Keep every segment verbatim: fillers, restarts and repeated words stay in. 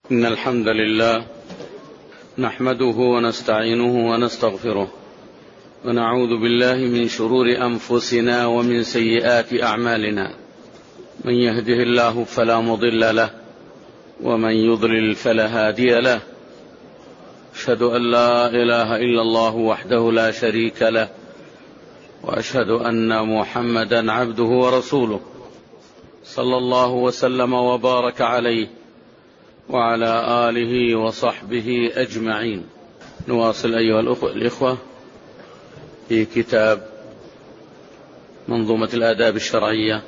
إن الحمد لله نحمده ونستعينه ونستغفره ونعوذ بالله من شرور أنفسنا ومن سيئات أعمالنا. من يهده الله فلا مضل له ومن يضلل فلا هادي له. أشهد أن لا إله إلا الله وحده لا شريك له وأشهد أن محمدا عبده ورسوله صلى الله وسلم وبارك عليه وعلى آله وصحبه أجمعين. نواصل أيها الإخوة في كتاب منظومة الآداب الشرعية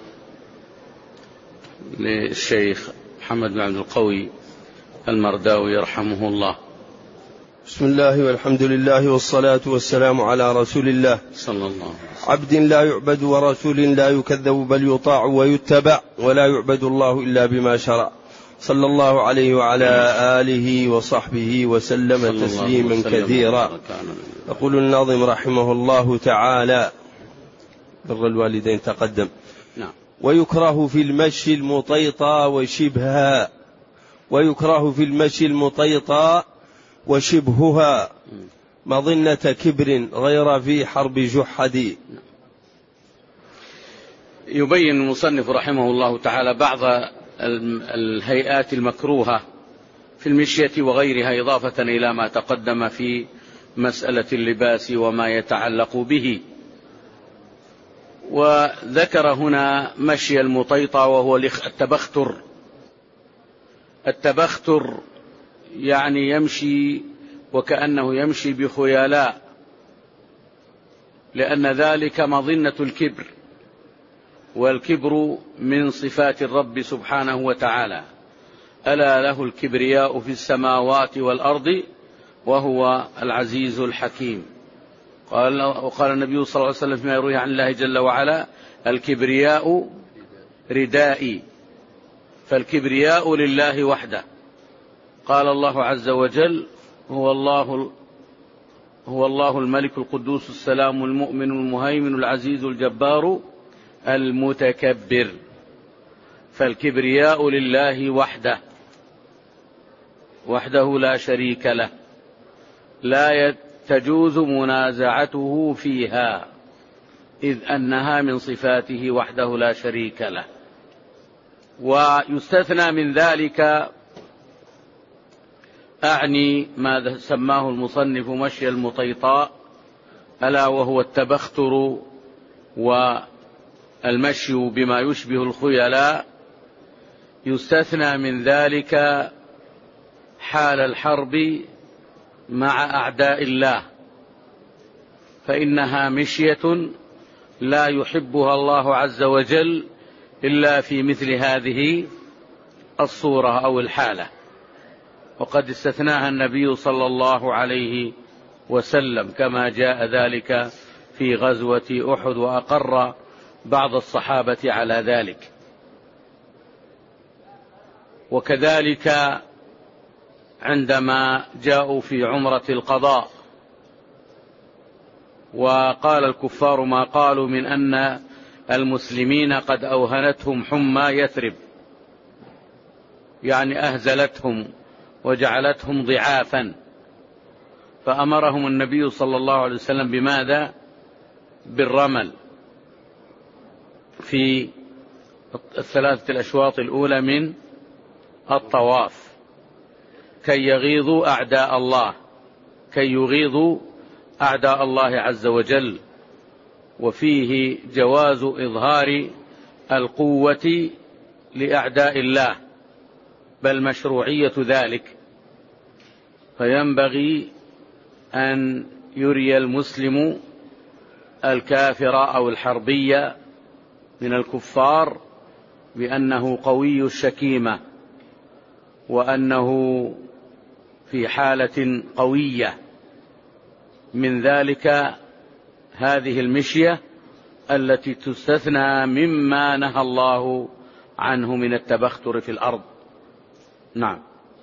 للشيخ محمد بن عبد القوي المرداوي رحمه الله. بسم الله والحمد لله والصلاة والسلام على رسول الله صلى الله عليه وسلم. عبد لا يعبد ورسول لا يكذب بل يطاع ويتبع ولا يعبد الله إلا بما شرع، صلى الله عليه وعلى آله وصحبه وسلم تسليما كثيرا. يقول الناظم رحمه الله تعالى: بر الوالدين تقدم. نعم. ويكره في المشي المطيطى وشبهها ويكره في المشي المطيطى وشبهها مظنة كبر غير في حرب جحد. يبين المصنف رحمه الله تعالى بعض الهيئات المكروهة في المشية وغيرها، إضافة إلى ما تقدم في مسألة اللباس وما يتعلق به. وذكر هنا مشي المطيطة وهو التبختر. التبختر يعني يمشي وكأنه يمشي بخيلاء، لأن ذلك مظنة الكبر، والكبر من صفات الرب سبحانه وتعالى. ألا له الكبرياء في السماوات والأرض وهو العزيز الحكيم. قال وقال النبي صلى الله عليه وسلم فيما يروي عن الله جل وعلا: الكبرياء ردائي. فالكبرياء لله وحده. قال الله عز وجل: هو الله هو الله الملك القدوس السلام المؤمن المهيمن العزيز الجبار المتكبر. فالكبرياء لله وحده وحده لا شريك له، لا تجوز منازعته فيها، إذ أنها من صفاته وحده لا شريك له. ويستثنى من ذلك، أعني ما سماه المصنف مشي المطيطاء، ألا وهو التبختر والمشي بما يشبه الخيلاء. يستثنى من ذلك حال الحرب مع أعداء الله، فإنها مشية لا يحبها الله عز وجل إلا في مثل هذه الصورة أو الحالة. وقد استثناها النبي صلى الله عليه وسلم كما جاء ذلك في غزوة أحد، وأقر بعض الصحابة على ذلك. وكذلك عندما جاءوا في عمرة القضاء وقال الكفار ما قالوا من أن المسلمين قد أوهنتهم حمى يثرب، يعني أهزلتهم وجعلتهم ضعافا، فأمرهم النبي صلى الله عليه وسلم بماذا؟ بالرمل في الثلاثة الأشواط الأولى من الطواف كي يغيظوا أعداء الله كي يغيظوا أعداء الله عز وجل. وفيه جواز إظهار القوة لأعداء الله، بل مشروعية ذلك. فينبغي أن يري المسلم الكافر أو الحربي من الكفار بأنه قوي الشكيمة، وأنه في حالة قوية. من ذلك هذه المشية التي تستثنى مما نهى الله عنه من التبختر في الأرض. نعم.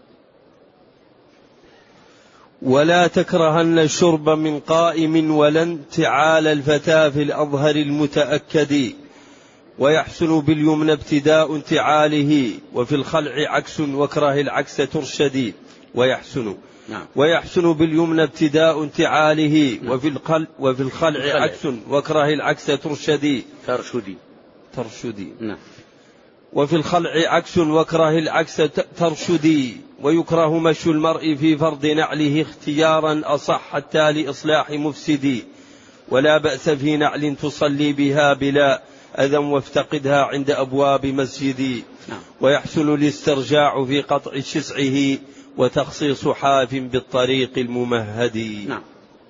ولا تكرهن الشرب من قائم ولا انتعال الفتى في الأظهر المتأكد. ويحسن باليمنى ابتداء انتعاله وفي الخلع عكس واكره العكس ترشدي. ويحسن نعم. ويحسن باليمنى ابتداء انتعاله نعم. وفي الخلع وفي الخلع الخلع. عكس واكره العكس ترشدي ترشدي ترشدي نعم. وفي الخلع عكس واكره العكس ترشدي. ويكره مشي المرء في فرض نعله اختيارا أصح حتى لإصلاح مفسدي. ولا بأس في نعل تصلي بها بلا أذى وافتقدها عند أبواب مسجدي. نعم. ويحسن الاسترجاع في قطع شسعه وتخصيص حاف بالطريق الممهد. نعم.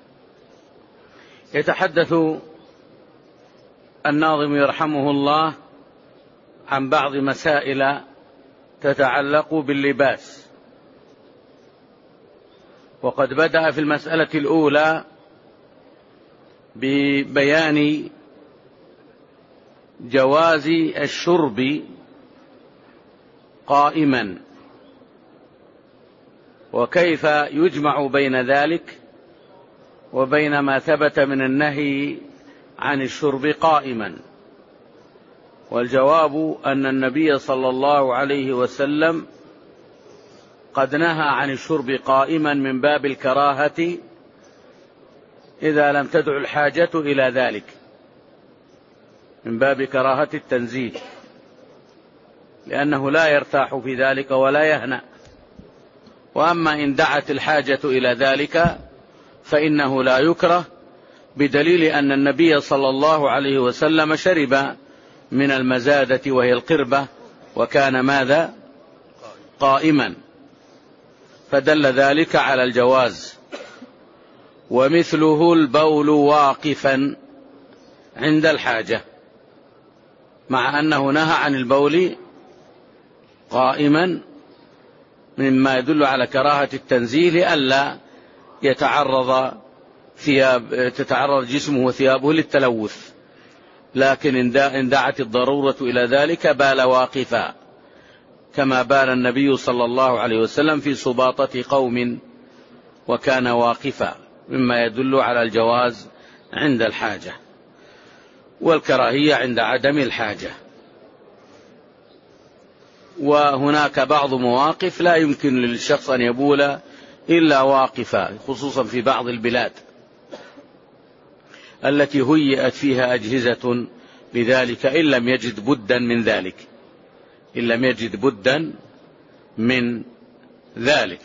يتحدث الناظم يرحمه الله عن بعض مسائل تتعلق باللباس، وقد بدأ في المسألة الأولى ببيان جواز الشرب قائما، وكيف يجمع بين ذلك وبين ما ثبت من النهي عن الشرب قائما. والجواب أن النبي صلى الله عليه وسلم قد نهى عن الشرب قائما من باب الكراهة إذا لم تدع الحاجة إلى ذلك، من باب كراهة التنزيه، لأنه لا يرتاح في ذلك ولا يهنأ. وأما إن دعت الحاجة إلى ذلك فإنه لا يكره، بدليل أن النبي صلى الله عليه وسلم شرب من المزادة وهي القربة وكان ماذا؟ قائما، فدل ذلك على الجواز. ومثله البول واقفا عند الحاجة، مع أنه نهى عن البول قائما مما يدل على كراهة التنزيه لئلا يتعرض ثياب تتعرض جسمه وثيابه للتلوث، لكن إن دعت الضرورة إلى ذلك بال واقفا، كما بال النبي صلى الله عليه وسلم في سباطة قوم وكان واقفا، مما يدل على الجواز عند الحاجة والكراهية عند عدم الحاجة. وهناك بعض مواقف لا يمكن للشخص أن يبول إلا واقفا، خصوصا في بعض البلاد التي هيئت فيها أجهزة لذلك، إن لم يجد بدا من ذلك إن لم يجد بدا من ذلك.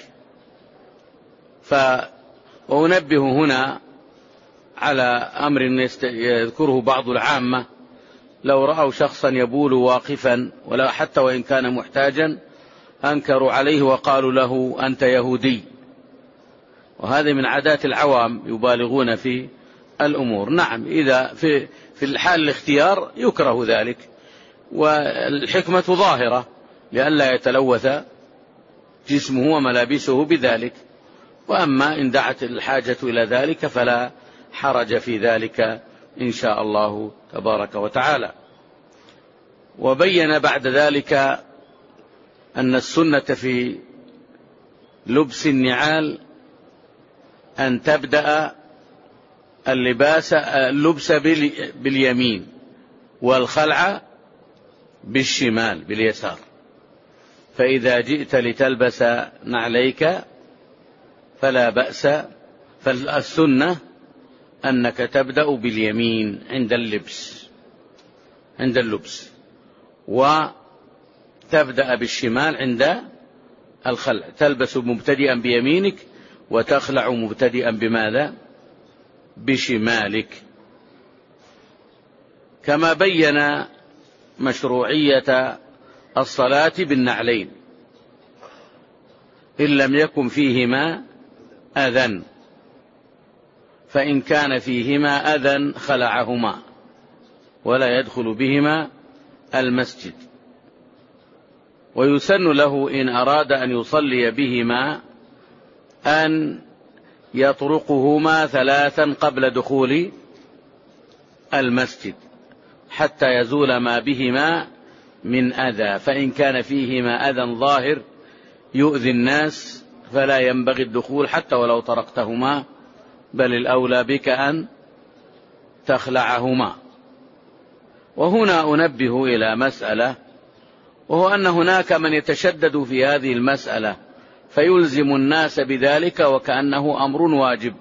فأنبه هنا على أمر يذكره بعض العامة، لو رأوا شخصا يبول واقفا ولا حتى وإن كان محتاجا أنكروا عليه وقالوا له أنت يهودي، وهذا من عادات العوام يبالغون في الأمور. نعم، إذا في في الحال الاختيار يكره ذلك، والحكمة ظاهرة لئلا يتلوث جسمه وملابسه بذلك. وأما إن دعت الحاجة إلى ذلك فلا حرج في ذلك إن شاء الله تبارك وتعالى. وبين بعد ذلك أن السنة في لبس النعال أن تبدأ اللباس اللبس باليمين والخلع بالشمال باليسار، فإذا جئت لتلبس نعليك فلا بأس، فالسنة أنك تبدأ باليمين عند اللبس عند اللبس وتبدأ بالشمال عند الخلع، تلبس مبتدئا بيمينك وتخلع مبتدئا بماذا؟ بشمالك. كما بين مشروعية الصلاة بالنعلين إن لم يكن فيهما أذى، فإن كان فيهما أذى خلعهما ولا يدخل بهما المسجد. ويسن له إن أراد أن يصلي بهما أن يطرقهما ثلاثا قبل دخول المسجد حتى يزول ما بهما من أذى، فإن كان فيهما أذى ظاهر يؤذي الناس فلا ينبغي الدخول حتى ولو طرقتهما، بل الأولى بك أن تخلعهما. وهنا أنبه إلى مسألة، وهو أن هناك من يتشدد في هذه المسألة فيلزم الناس بذلك وكأنه أمر واجب،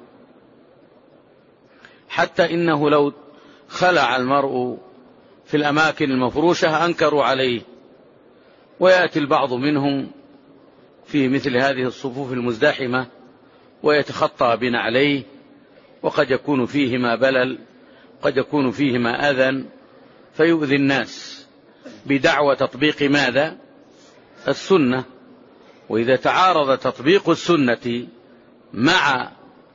حتى إنه لو خلع المرء في الأماكن المفروشة أنكروا عليه، ويأتي البعض منهم في مثل هذه الصفوف المزدحمة ويتخطى بنعليه، وقد يكون فيهما بلل، قد يكون فيهما أذى، فيؤذي الناس بدعوى تطبيق ماذا؟ السنة. وإذا تعارض تطبيق السنة مع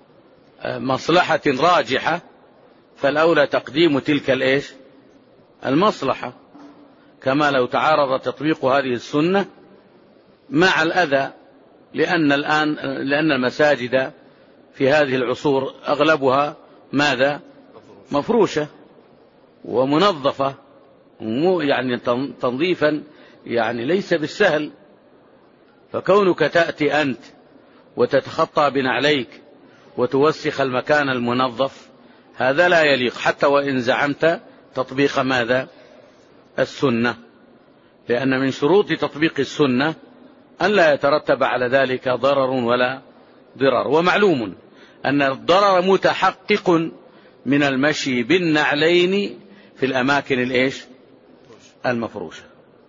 مصلحة راجحة فالأولى تقديم تلك الإيش؟ المصلحة، كما لو تعارض تطبيق هذه السنة مع الأذى، لأن الآن لأن المساجد في هذه العصور أغلبها ماذا؟ مفروشة ومنظفة، يعني تنظيفا يعني ليس بالسهل. فكونك تأتي أنت وتتخطى بنعليك وتوسخ المكان المنظف هذا لا يليق، حتى وإن زعمت تطبيق ماذا؟ السنة، لأن من شروط تطبيق السنة أن لا يترتب على ذلك ضرر ولا ضرر. ومعلوم أن الضرر متحقق من المشي بالنعلين في الأماكن الإيش؟ المفروشة.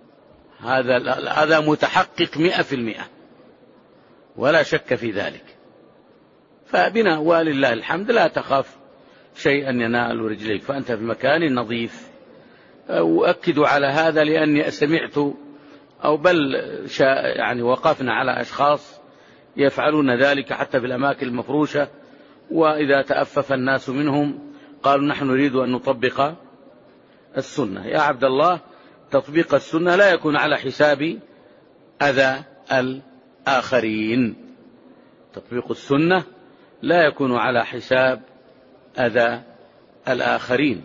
هذا هذا متحقق مئة في المئة ولا شك في ذلك. فبنا ولله الحمد لا تخاف شيئا ينال رجليك، فأنت في مكان نظيف. أؤكد على هذا لأني سمعت أو بل يعني وقفنا على أشخاص يفعلون ذلك حتى في الأماكن المفروشة، وإذا تأفف الناس منهم قالوا نحن نريد أن نطبق السنة. يا عبد الله، تطبيق السنة لا يكون على حساب أذى الآخرين. تطبيق السنة لا يكون على حساب أذى الآخرين.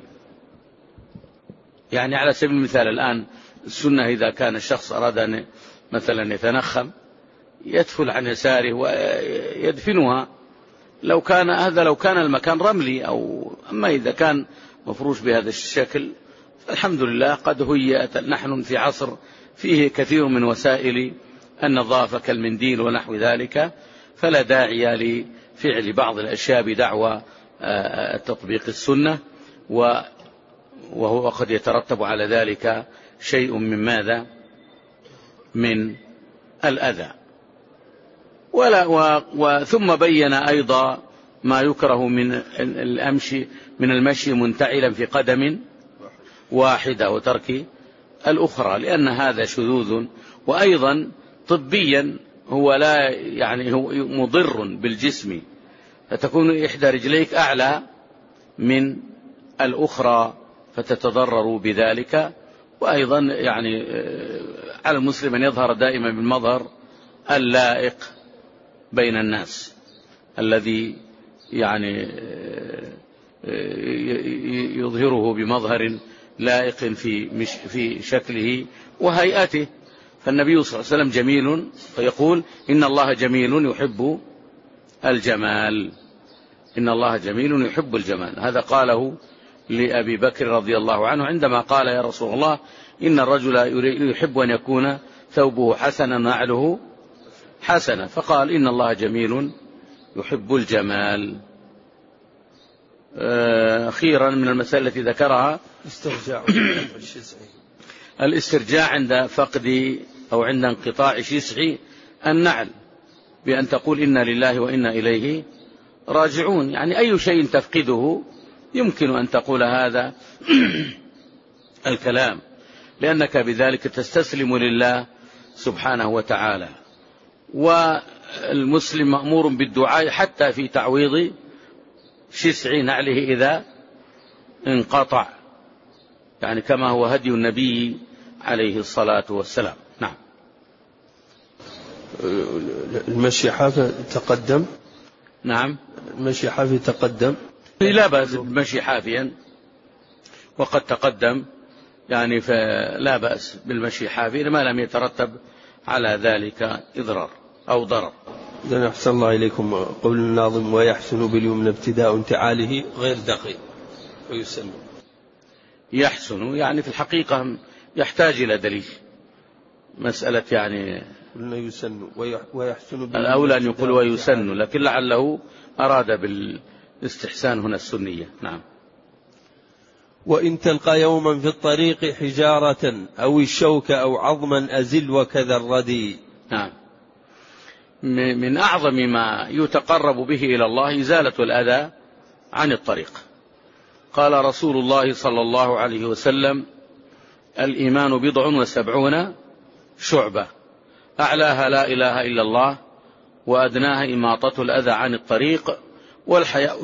يعني على سبيل المثال الآن السنة إذا كان الشخص أراد أن مثلا يتنخم يدفل عن يساره ويدفنها، لو كان هذا لو كان المكان رملي، أو أما إذا كان مفروش بهذا الشكل الحمد لله قد هيأت. نحن في عصر فيه كثير من وسائل النظافة كالمنديل ونحو ذلك، فلا داعي لفعل بعض الأشياء بدعوى تطبيق السنة، وهو قد يترتب على ذلك شيء من ماذا؟ من الأذى. ولا وثم بين أيضا ما يكره من الأمشي من المشي منتعلا في قدم واحدة وترك الأخرى، لأن هذا شذوذ، وأيضا طبيا هو لا يعني هو مضر بالجسم، فتكون إحدى رجليك أعلى من الأخرى فتتضرر بذلك. وأيضا يعني على المسلم أن يظهر دائما بالمظهر اللائق بين الناس، الذي يعني يظهره بمظهر لائق في في شكله وهيئته. فالنبي صلى الله عليه وسلم جميل، فيقول إن الله جميل يحب الجمال، إن الله جميل يحب الجمال. هذا قاله لأبي بكر رضي الله عنه عندما قال يا رسول الله إن الرجل يحب أن يكون ثوبه حسنا نعله حسنا، فقال إن الله جميل يحب الجمال. أخيرا من المسائل التي ذكرها استرجاع الاسترجاع عند فقد أو عند انقطاع شسع النعل، بأن تقول إنا لله وإنا إليه راجعون. يعني أي شيء تفقده يمكن أن تقول هذا الكلام، لأنك بذلك تستسلم لله سبحانه وتعالى. والمسلم مأمور بالدعاء حتى في تعويض شسع نعله إذا انقطع، يعني كما هو هدي النبي عليه الصلاة والسلام. نعم. المشي حافي تقدم. نعم. المشي حافي تقدم، لا بأس بالمشي حافيا، وقد تقدم يعني فلا بأس بالمشي حافيا ما لم يترتب على ذلك إضرار أو ضرر. إذن أحسن الله إليكم قول الناظم ويحسن باليمنى ابتداء انتعاله غير دقيق ويسمى. يحسن، يعني في الحقيقة يحتاج إلى دليل. مسألة يعني قلنا يسن ويحسن، الأولى أن يقول ويسن، لكن لعله أراد بالاستحسان هنا السنية. نعم. وإن تلقى يوما في الطريق حجارة أو الشوك أو عظما أزل وكذا الردي. نعم. من أعظم ما يتقرب به إلى الله إزالة الأذى عن الطريق. قال رسول الله صلى الله عليه وسلم: الإيمان بضع وسبعون شعبة، أعلاها لا إله إلا الله، وأدناها إماطة الأذى عن الطريق، والحياء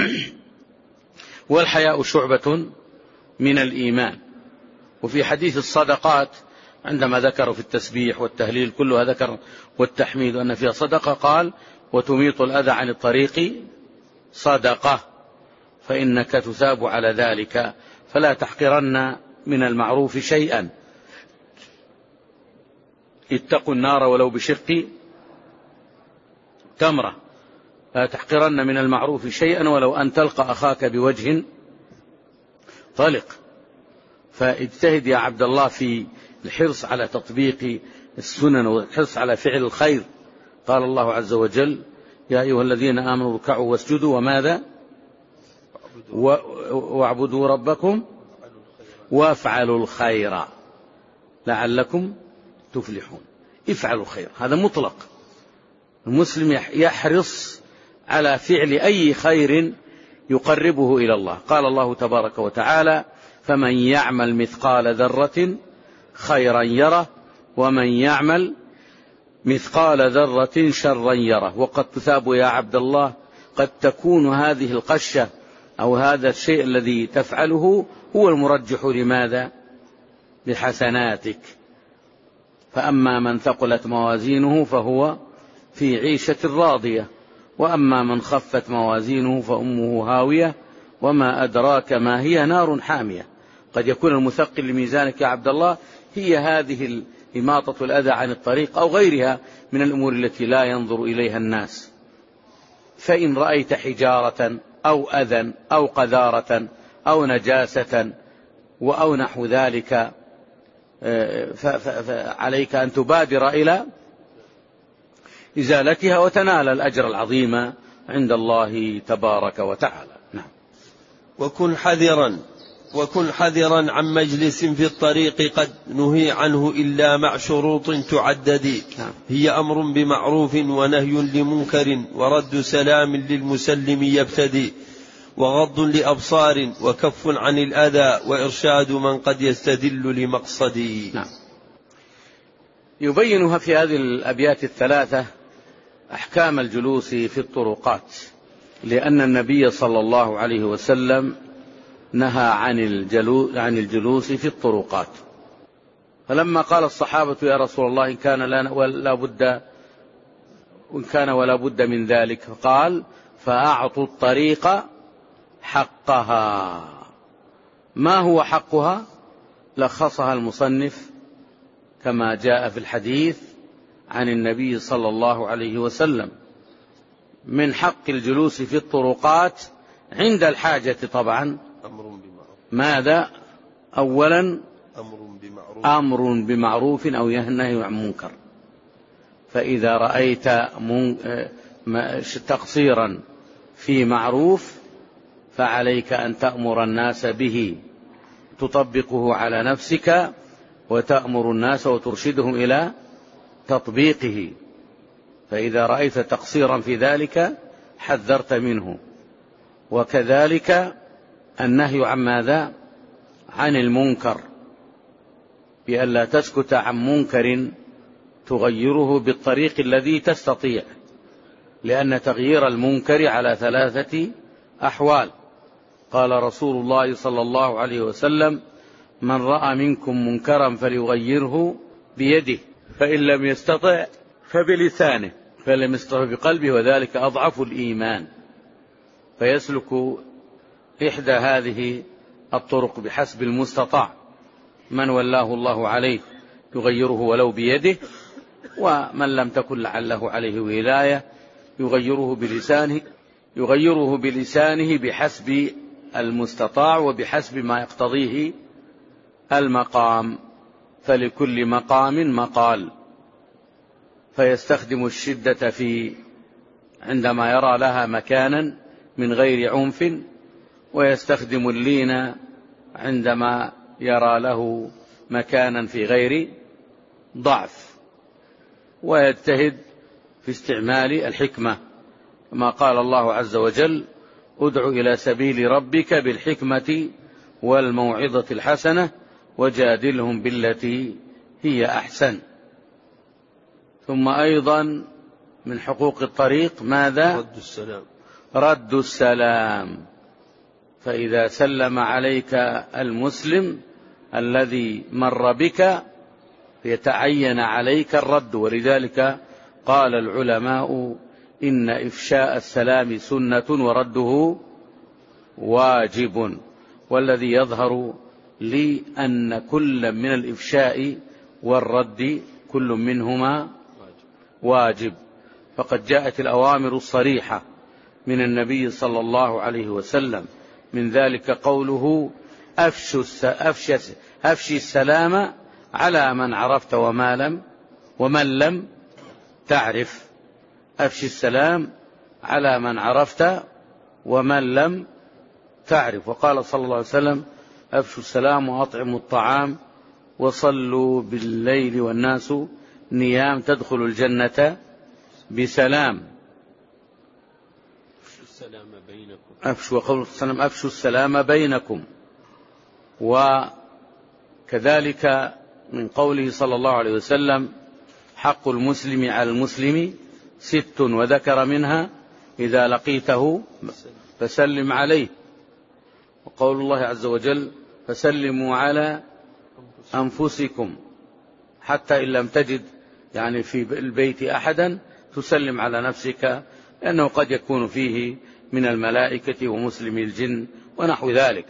والحياء شعبة من الإيمان. وفي حديث الصدقات عندما ذكروا في التسبيح والتهليل كلها ذكر والتحميد أن فيها صدقة، قال: وتميط الأذى عن الطريق صدقة، فإنك تثاب على ذلك، فلا تحقرن من المعروف شيئا، اتقوا النار ولو بشق تمرة، لا تحقرن من المعروف شيئا ولو أن تلقى أخاك بوجه طلق. فاجتهد يا عبد الله في الحرص على تطبيق السنن والحرص على فعل الخير. قال الله عز وجل: يا أيها الذين آمنوا اركعوا واسجدوا وماذا واعبدوا ربكم وافعلوا الخير لعلكم تفلحون. افعلوا الخير، هذا مطلق. المسلم يحرص على فعل أي خير يقربه إلى الله. قال الله تبارك وتعالى: فمن يعمل مثقال ذرة خيرا يره ومن يعمل مثقال ذرة شرا يره. وقد تثاب يا عبد الله، قد تكون هذه القشة أو هذا الشيء الذي تفعله هو المرجح لماذا؟ لحسناتك. فأما من ثقلت موازينه فهو في عيشة راضية، وأما من خفت موازينه فأمه هاوية وما أدراك ما هي نار حامية. قد يكون المثقل لميزانك يا عبد الله هي هذه إماطة الأذى عن الطريق أو غيرها من الأمور التي لا ينظر إليها الناس. فإن رأيت حجارة أو أذى أو قذارة أو نجاسة أو نحو ذلك فعليك أن تبادر إلى إزالتها وتنال الأجر العظيم عند الله تبارك وتعالى. نعم. وكن حذرا وكن حذرا عن مجلس في الطريق قد نهي عنه إلا مع شروط تعدد. نعم. هي أمر بمعروف ونهي لمنكر ورد سلام للمسلم يبتدي، وغض لأبصار وكف عن الأذى وإرشاد من قد يستدل لمقصدي. نعم. يبينها في هذه الأبيات الثلاثة أحكام الجلوس في الطرقات، لأن النبي صلى الله عليه وسلم نهى عن الجلوس, عن الجلوس في الطرقات. فلما قال الصحابة: يا رسول الله إن كان لا بد وإن كان ولا بد من ذلك، قال: فأعطوا الطريق حقها. ما هو حقها؟ لخصها المصنف كما جاء في الحديث عن النبي صلى الله عليه وسلم: من حق الجلوس في الطرقات عند الحاجة طبعا ماذا؟ أولا أمر بمعروف أو ينهي عن منكر. فإذا رأيت تقصيرا في معروف فعليك أن تأمر الناس به، تطبقه على نفسك وتأمر الناس وترشدهم إلى تطبيقه. فإذا رأيت تقصيرا في ذلك حذرت منه. وكذلك النهي عن ماذا؟ عن المنكر، بألا تسكت عن منكر تغيره بالطريق الذي تستطيع، لأن تغيير المنكر على ثلاثة أحوال. قال رسول الله صلى الله عليه وسلم: من رأى منكم منكرا فليغيره بيده، فإن لم يستطع فبلسانه، فإن لم يستطع بقلبه، وذلك أضعف الإيمان. فيسلك إحدى هذه الطرق بحسب المستطاع. من ولاه الله عليه يغيره ولو بيده، ومن لم تكن لعله عليه ولاية يغيره بلسانه يغيره بلسانه بحسب المستطاع وبحسب ما يقتضيه المقام، فلكل مقام مقال، فيستخدم الشدة في عندما يرى لها مكانا من غير عنف، ويستخدم اللين عندما يرى له مكانا في غير ضعف، ويجتهد في استعمال الحكمة كما قال الله عز وجل: ادع إلى سبيل ربك بالحكمة والموعظة الحسنة وجادلهم بالتي هي أحسن. ثم أيضا من حقوق الطريق ماذا؟ رد السلام. رد السلام، فإذا سلم عليك المسلم الذي مر بك يتعين عليك الرد. ولذلك قال العلماء: إن إفشاء السلام سنة ورده واجب. والذي يظهر لي أن كل من الإفشاء والرد كل منهما واجب، فقد جاءت الأوامر الصريحة من النبي صلى الله عليه وسلم، من ذلك قوله: أفشي السلام على من عرفت وما لم ومن لم تعرف. أفشي السلام على من عرفت ومن لم تعرف. وقال صلى الله عليه وسلم: أفشوا السلام وأطعموا الطعام وصلوا بالليل والناس نيام تدخل الجنة بسلام. أفشوا السلام بينكم. أفشوا وقول السلام أفشوا السلام بينكم. وكذلك من قوله صلى الله عليه وسلم: حق المسلم على المسلم ست، وذكر منها: إذا لقيته فسلم عليه. وقول الله عز وجل: فسلموا على أنفسكم، حتى إن لم تجد يعني في البيت أحدا تسلم على نفسك، لأنه قد يكون فيه من الملائكة ومسلم الجن ونحو ذلك.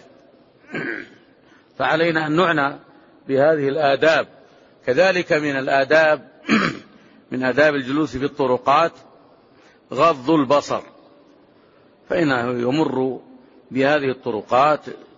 فعلينا أن نعنى بهذه الآداب. كذلك من الآداب من آداب الجلوس في الطرقات غض البصر، فإنه يمر بهذه الطرقات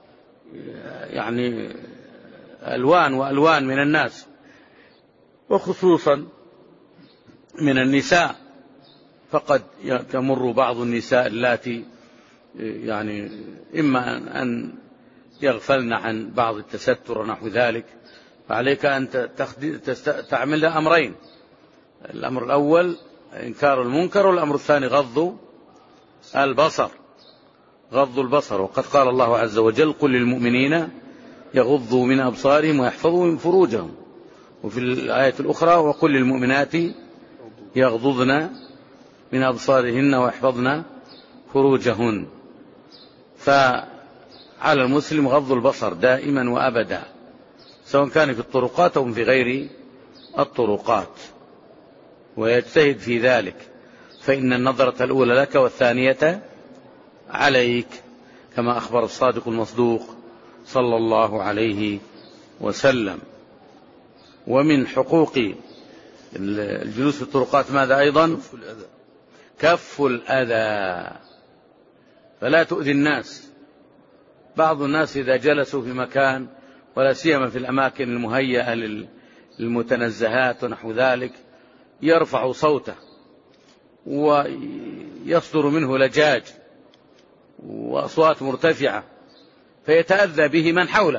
يعني ألوان وألوان من الناس، وخصوصا من النساء، فقد تمر بعض النساء اللاتي يعني إما أن يغفلن عن بعض التستر ونحو ذلك، فعليك أن تعمل أمرين: الأمر الأول إنكار المنكر، والأمر الثاني غض البصر. غض البصر. وقد قال الله عز وجل: قل للمؤمنين يغضوا من أبصارهم ويحفظوا من فروجهم. وفي الآية الأخرى: وقل للمؤمنات يغضضن من أبصارهن ويحفظن فروجهن. فعلى المسلم غض البصر دائما وأبدا، سواء كان في الطرقات أو في غير الطرقات، ويجتهد في ذلك، فإن النظرة الأولى لك والثانية عليك، كما أخبر الصادق المصدوق صلى الله عليه وسلم. ومن حقوق الجلوس في الطرقات ماذا أيضا؟ كف الأذى. كف الأذى، فلا تؤذي الناس. بعض الناس إذا جلسوا في مكان، ولا سيما في الأماكن المهيئة للمتنزهات ونحو ذلك، يرفع صوته ويصدر منه لجاج وأصوات مرتفعة، فيتأذى به من حوله.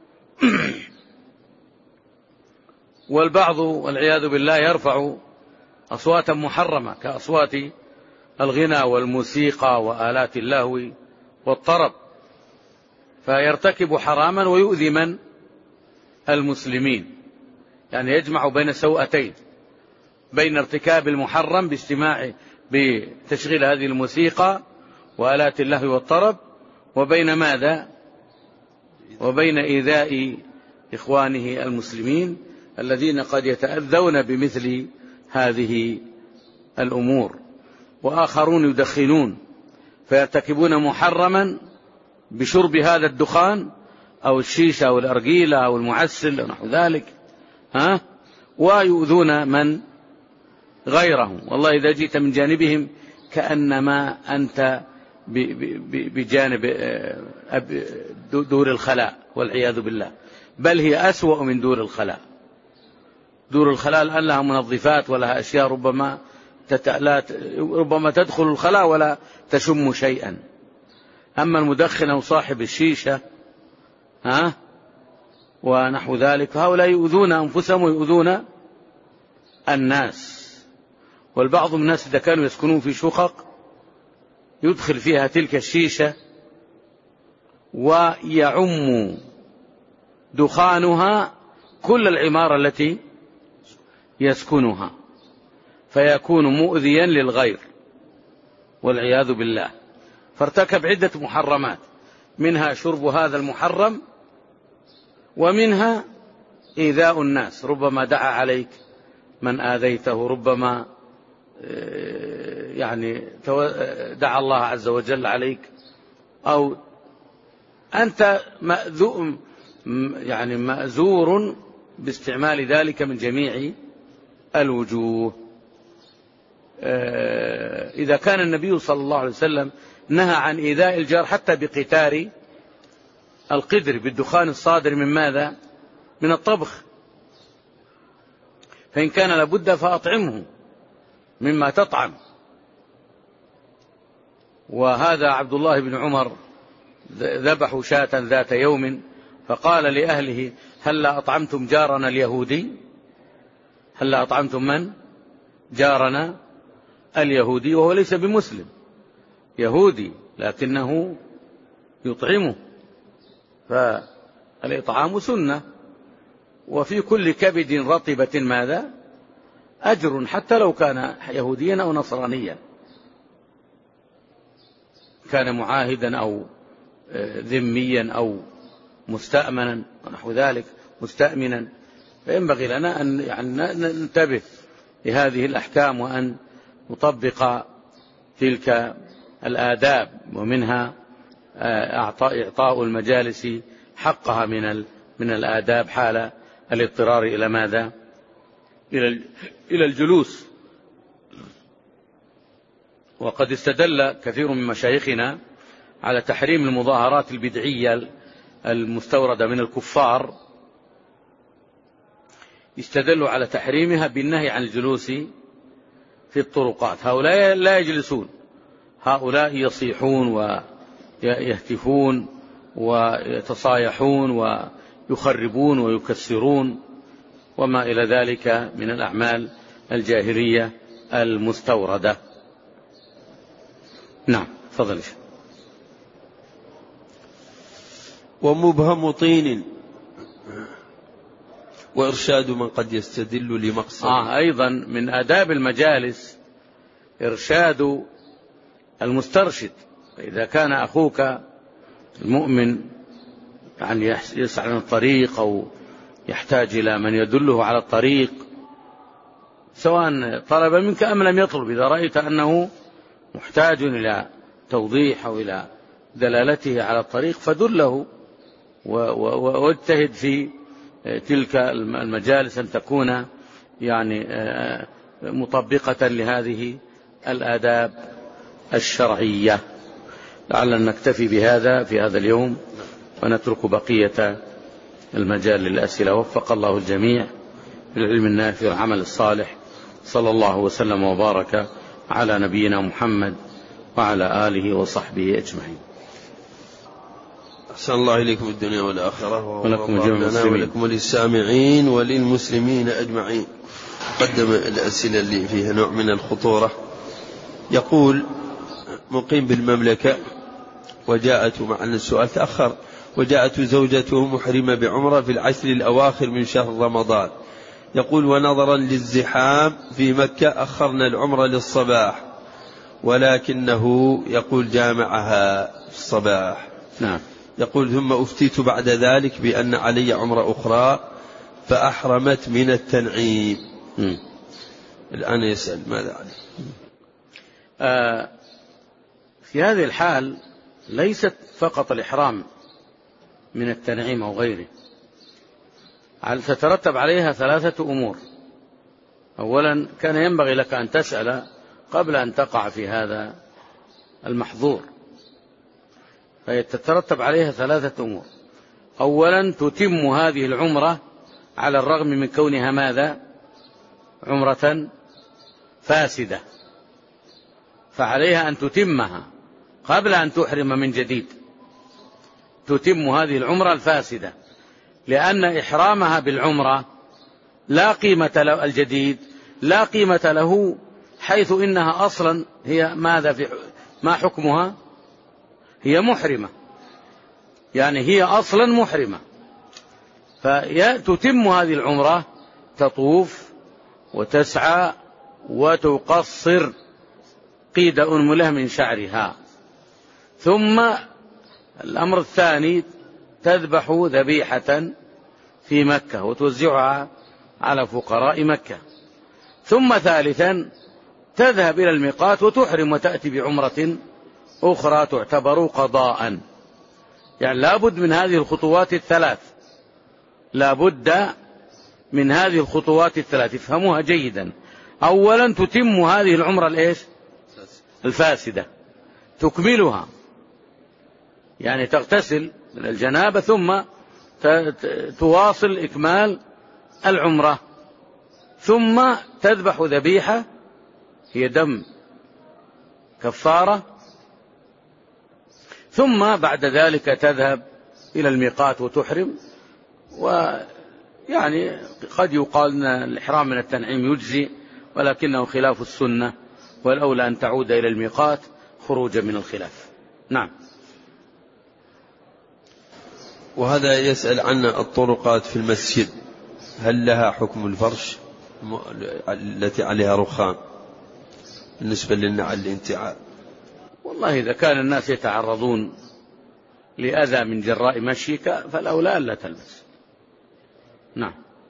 والبعض والعياذ بالله يرفع أصواتا محرمة كأصوات الغنى والموسيقى وآلات اللهو والطرب، فيرتكب حراما ويؤذي من؟ المسلمين. يعني يجمع بين سوءتين، بين ارتكاب المحرم باستماع بتشغيل هذه الموسيقى وآلات اللهو والطرب، وبين ماذا؟ وبين إيذاء إخوانه المسلمين الذين قد يتأذون بمثل هذه الأمور. وآخرون يدخنون فيرتكبون محرما بشرب هذا الدخان أو الشيشة أو الأرجيلة أو المعسل ونحو ذلك، ها؟ ويؤذون من غيرهم. والله إذا جئت من جانبهم كأنما أنت بجانب دور الخلاء والعياذ بالله. بل هي أسوأ من دور الخلاء. دور الخلاء الآن لها منظفات ولها أشياء ربما تتألات ربما تدخل الخلاء ولا تشم شيئا. أما المدخن أو صاحب الشيشة ها ونحو ذلك هؤلاء يؤذون أنفسهم ويؤذون الناس. والبعض من الناس إذا كانوا يسكنون في شقق يدخل فيها تلك الشيشة ويعم دخانها كل العمارة التي يسكنها فيكون مؤذيا للغير والعياذ بالله. فارتكب عدة محرمات، منها شرب هذا المحرم، ومنها إيذاء الناس، ربما دعا عليك من آذيته، ربما يعني دعا الله عز وجل عليك، أو أنت مأذور يعني مأزور باستعمال ذلك من جميع الوجوه. إذا كان النبي صلى الله عليه وسلم نهى عن إيذاء الجار حتى بقتار القدر بالدخان الصادر من ماذا؟ من الطبخ، فإن كان لابد فأطعمه مما تطعم. وهذا عبد الله بن عمر ذبحوا شاة ذات يوم فقال لأهله هلا أطعمتم جارنا اليهودي؟ هلا أطعمتم من؟ جارنا اليهودي، وهو ليس بمسلم، يهودي لكنه يطعمه. فالإطعام سنة، وفي كل كبد رطبة ماذا؟ أجر، حتى لو كان يهوديا أو نصرانيا، كان معاهدا أو ذميا أو مستأمنا ونحو ذلك، مستأمنا. فينبغي لنا أن يعني ننتبه لهذه الأحكام وأن نطبق تلك الآداب، ومنها إعطاء المجالس حقها من من الآداب حال الاضطرار إلى ماذا؟ إلى الجلوس. وقد استدل كثير من مشايخنا على تحريم المظاهرات البدعية المستوردة من الكفار، استدلوا على تحريمها بالنهي عن الجلوس في الطرقات. هؤلاء لا يجلسون، هؤلاء يصيحون ويهتفون ويتصايحون ويخربون ويكسرون وما إلى ذلك من الأعمال الجاهلية المستوردة. نعم، تفضل. ومبهم طين وإرشاد من قد يستدل لمقصد. آه أيضا من آداب المجالس إرشاد المسترشد. فإذا كان أخوك المؤمن يعني يسعى عن الطريق أو يحتاج إلى من يدله على الطريق، سواء طلب منك أم لم يطلب، إذا رأيت أنه محتاج إلى توضيح أو إلى دلالته على الطريق فدله، واجتهد في تلك المجالس أن تكون يعني مطبقة لهذه الآداب الشرعية. لعلنا نكتفي بهذا في هذا اليوم ونترك بقية المجال للأسئلة. وفق الله الجميع للعلم النافع والعمل الصالح. صلى الله وسلم وبارك على نبينا محمد وعلى آله وصحبه أجمعين. أحسن الله إليكم الدنيا والآخرة، ولكم جميعا ولكم وللسامعين وللمسلمين أجمعين. قدم الأسئلة اللي فيها نوع من الخطورة. يقول: مقيم بالمملكة وجاءت مع أن السؤال تأخر، وجاءت زوجته محرمة بعمرة في العشر الأواخر من شهر رمضان. يقول: ونظرا للزحام في مكة أخرنا العمرة للصباح، ولكنه يقول جامعها في الصباح. نعم. يقول: ثم أفتيت بعد ذلك بأن علي عمرة أخرى فأحرمت من التنعيم. م. الآن يسأل ماذا عليه؟ آه في هذه الحال ليست فقط الإحرام من التنعيم أو غيره، تترتب عليها ثلاثة أمور. أولا، كان ينبغي لك أن تسأل قبل أن تقع في هذا المحظور، فتترتب عليها ثلاثة أمور. أولا تتم هذه العمرة على الرغم من كونها ماذا؟ عمرة فاسدة، فعليها أن تتمها قبل أن تحرم من جديد، تتم هذه العمرة الفاسدة، لأن إحرامها بالعمرة لا قيمة له، الجديد لا قيمة له، حيث إنها أصلا هي ماذا؟ في ما حكمها؟ هي محرمة، يعني هي أصلا محرمة، فتتم هذه العمرة، تطوف وتسعى وتقصر قيد أنملة من شعرها. ثم الأمر الثاني تذبح ذبيحة في مكة وتوزعها على فقراء مكة. ثم ثالثا تذهب إلى الميقات وتحرم وتأتي بعمرة أخرى تعتبر قضاء. يعني لابد من هذه الخطوات الثلاث، لابد من هذه الخطوات الثلاث، افهموها جيدا. أولا تتم هذه العمرة الإيش؟ الفاسدة، تكملها، يعني تغتسل من الجنابة ثم تواصل إكمال العمرة، ثم تذبح ذبيحة هي دم كفارة، ثم بعد ذلك تذهب إلى الميقات وتحرم. ويعني قد يقال أن الإحرام من التنعيم يجزي، ولكنه خلاف السنة، والأولى أن تعود إلى الميقات خروجا من الخلاف. نعم. وهذا يسأل عن الطرقات في المسجد، هل لها حكم الفرش التي عليها رخام بالنسبة للنعل الانتعال؟ والله إذا كان الناس يتعرضون لأذى من جراء مشيك فالأولى ألا تلبس. نعم.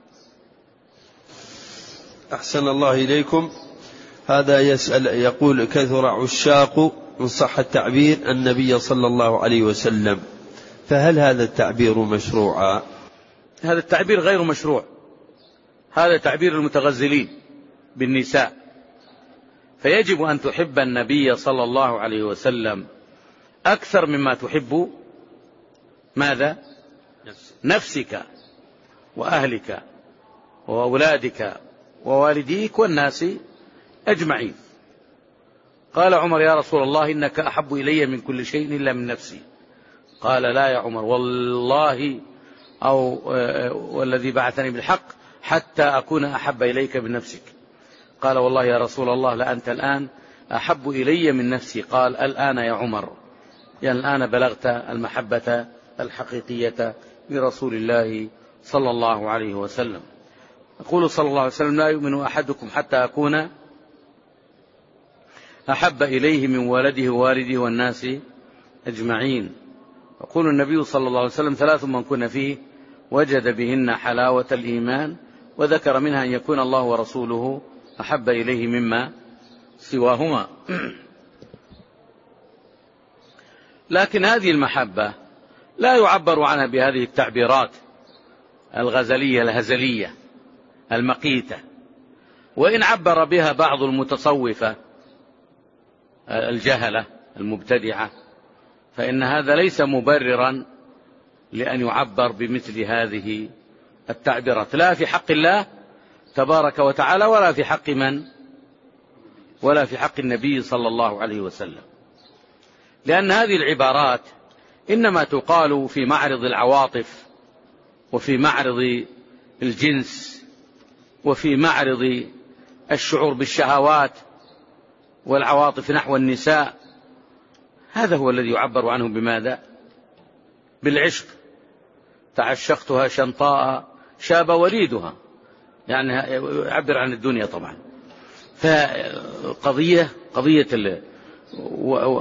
أحسن الله إليكم. هذا يسأل يقول: كثر عشاق إن صح التعبير النبي صلى الله عليه وسلم، فهل هذا التعبير مشروعا؟ هذا التعبير غير مشروع، هذا تعبير المتغزلين بالنساء، فيجب أن تحب النبي صلى الله عليه وسلم أكثر مما تحب ماذا؟ نفسك وأهلك وأولادك ووالديك والناس أجمعين. قال عمر: يا رسول الله إنك أحب إلي من كل شيء إلا من نفسي. قال: لا يا عمر، والله أو والذي بعثني بالحق حتى أكون أحب إليك من نفسك. قال: والله يا رسول الله لأنت الآن أحب إلي من نفسي. قال: الآن يا عمر، يعني الآن بلغت المحبة الحقيقية لرسول الله صلى الله عليه وسلم. يقول صلى الله عليه وسلم: لا يؤمن أحدكم حتى أكون أحب إليه من ولده ووالده والناس أجمعين. يقول النبي صلى الله عليه وسلم: ثلاث من كن فيه وجد بهن حلاوة الإيمان، وذكر منها أن يكون الله ورسوله أحب إليه مما سواهما. لكن هذه المحبة لا يعبر عنها بهذه التعبيرات الغزلية الهزلية المقيتة، وإن عبر بها بعض المتصوفة الجهلة المبتدعة، فإن هذا ليس مبررا لأن يعبر بمثل هذه التعبيرات، لا في حق الله تبارك وتعالى ولا في حق من؟ ولا في حق النبي صلى الله عليه وسلم، لأن هذه العبارات إنما تقال في معرض العواطف، وفي معرض الجنس، وفي معرض الشعور بالشهوات والعواطف نحو النساء. هذا هو الذي يعبر عنه بماذا؟ بالعشق. تعشقتها شنطاء شاب وليدها، يعني يعبر عن الدنيا طبعا. فقضية قضية ال... و... و...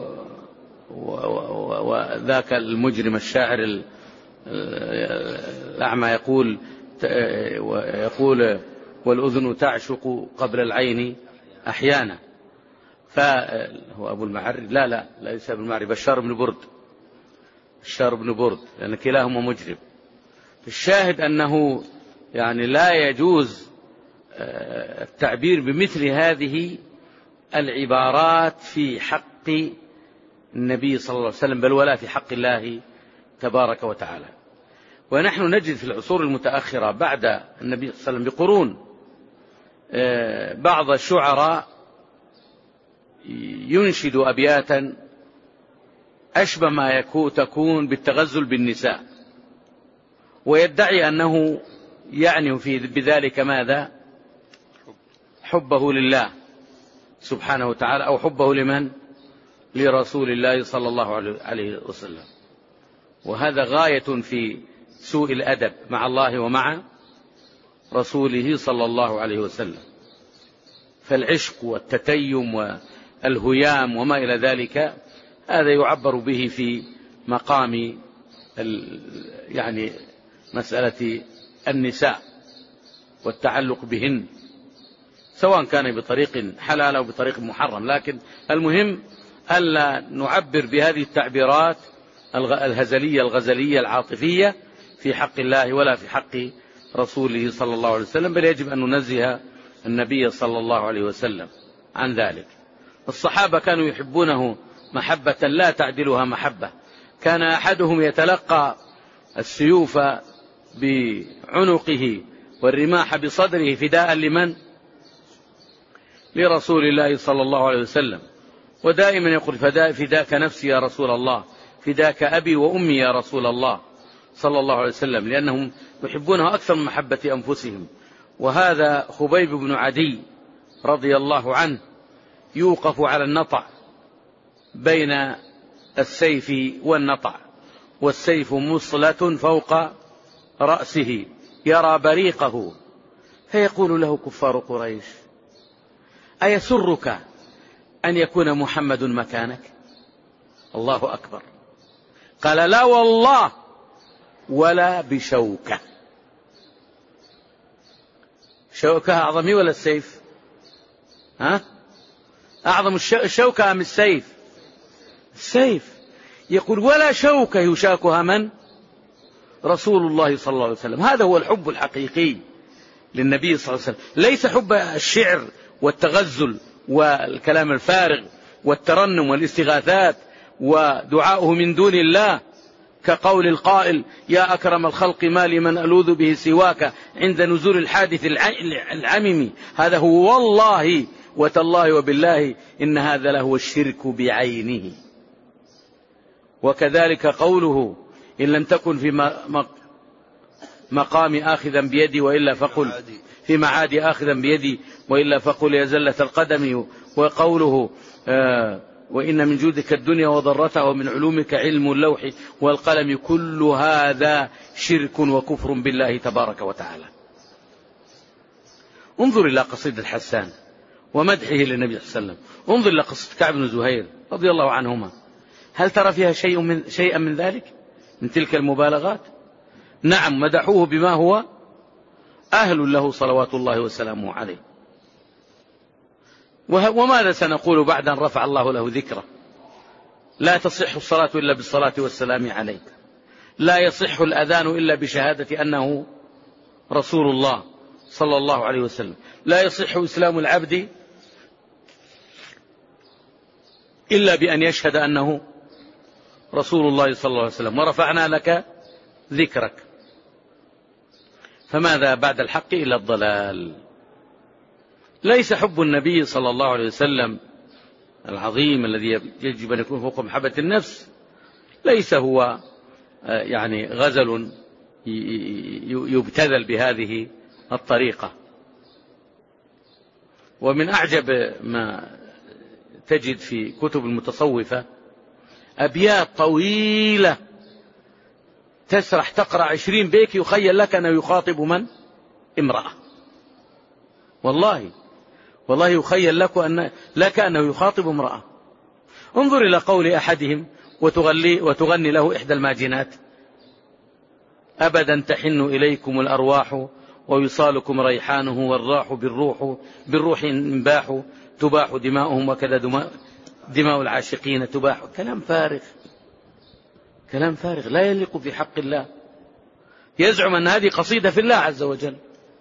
وذاك المجرم الشاعر الأعمى يقول يقول والأذن تعشق قبل العين أحيانا. فهو أبو المعري، لا لا ليس أبو المعري، بشار بن برد، بشار بن برد، لأن كلاهما مجرم. الشاهد أنه يعني لا يجوز التعبير بمثل هذه العبارات في حق النبي صلى الله عليه وسلم، بل ولا في حق الله تبارك وتعالى. ونحن نجد في العصور المتأخرة بعد النبي صلى الله عليه وسلم بقرون بعض الشعراء ينشد أبياتا أشبه ما يكون تكون بالتغزل بالنساء، ويدعي أنه يعني في بذلك ماذا؟ حبه لله سبحانه وتعالى، أو حبه لمن؟ لرسول الله صلى الله عليه وسلم. وهذا غاية في سوء الأدب مع الله ومع رسوله صلى الله عليه وسلم. فالعشق والتتيم والهيام وما إلى ذلك هذا يعبر به في مقام يعني مسألة النساء والتعلق بهن، سواء كان بطريق حلال أو بطريق محرم، لكن المهم ألا نعبر بهذه التعبيرات الهزلية الغزلية العاطفية في حق الله ولا في حق رسوله صلى الله عليه وسلم، بل يجب أن ننزه النبي صلى الله عليه وسلم عن ذلك. الصحابة كانوا يحبونه محبة لا تعدلها محبة. كان أحدهم يتلقى السيوف بعنقه والرماح بصدره فداء لمن؟ لرسول الله صلى الله عليه وسلم، ودائما يقول فداء فداك نفسي يا رسول الله، فداك أبي وأمي يا رسول الله صلى الله عليه وسلم، لأنهم يحبونه أكثر من محبة أنفسهم. وهذا خبيب بن عدي رضي الله عنه يوقف على النطع بين السيف والنطع، والسيف مصلة فوق رأسه يرى بريقه، فيقول له كفار قريش أيسرك أن يكون محمد مكانك؟ الله أكبر. قال لا والله ولا بشوكة. شوكة أعظم ولا السيف؟ ها؟ أعظم الشوكة أم السيف؟ السيف. يقول ولا شوكة يشاكها من؟ رسول الله صلى الله عليه وسلم. هذا هو الحب الحقيقي للنبي صلى الله عليه وسلم، ليس حب الشعر والتغزل والكلام الفارغ والترنم والاستغاثات ودعاؤه من دون الله، كقول القائل يا أكرم الخلق ما لمن ألوذ به سواك عند نزول الحادث العمم. هذا هو والله وتالله وبالله إن هذا لهو الشرك بعينه. وكذلك قوله إن لم تكن في مقام آخذا بيدي وإلا فقل في معادي آخذا بيدي وإلا فقل يا زلة القدم. وقوله آه وإن من جودك الدنيا وضرتها ومن علومك علم اللوح والقلم، كل هذا شرك وكفر بالله تبارك وتعالى. انظر إلى قصيدة حسان ومدحه للنبي صلى الله عليه وسلم، انظر إلى قصة كعب بن زهير رضي الله عنهما، هل ترى فيها شيء من شيئا من ذلك من تلك المبالغات؟ نعم، مدحوه بما هو أهل له صلوات الله وسلامه عليه. وماذا سنقول بعد أن رفع الله له ذكره؟ لا تصح الصلاة إلا بالصلاة والسلام عليه، لا يصح الأذان إلا بشهادة أنه رسول الله صلى الله عليه وسلم، لا يصح إسلام العبد إلا بأن يشهد أنه رسول الله صلى الله عليه وسلم، ورفعنا لك ذكرك. فماذا بعد الحق إلا الضلال؟ ليس حب النبي صلى الله عليه وسلم العظيم الذي يجب أن يكون فوق محبة النفس، ليس هو يعني غزل يبتذل بهذه الطريقة. ومن أعجب ما تجد في كتب المتصوفة أبيات طويلة تسرح تقرأ عشرين بيت يخيل لك أنه يخاطب من؟ امرأة. والله والله يخيل لك أن لك أنه يخاطب امرأة. انظر إلى قول أحدهم وتغلي وتغني له إحدى الماجنات أبدا تحن إليكم الأرواح ووصالكم ريحانه والراح بالروح بالروح انباح تباح دماؤهم وكذا دماء, دماء العاشقين تباح. كلام فارغ، كلام فارغ لا يليق في حق الله. يزعم أن هذه قصيدة في الله عز وجل.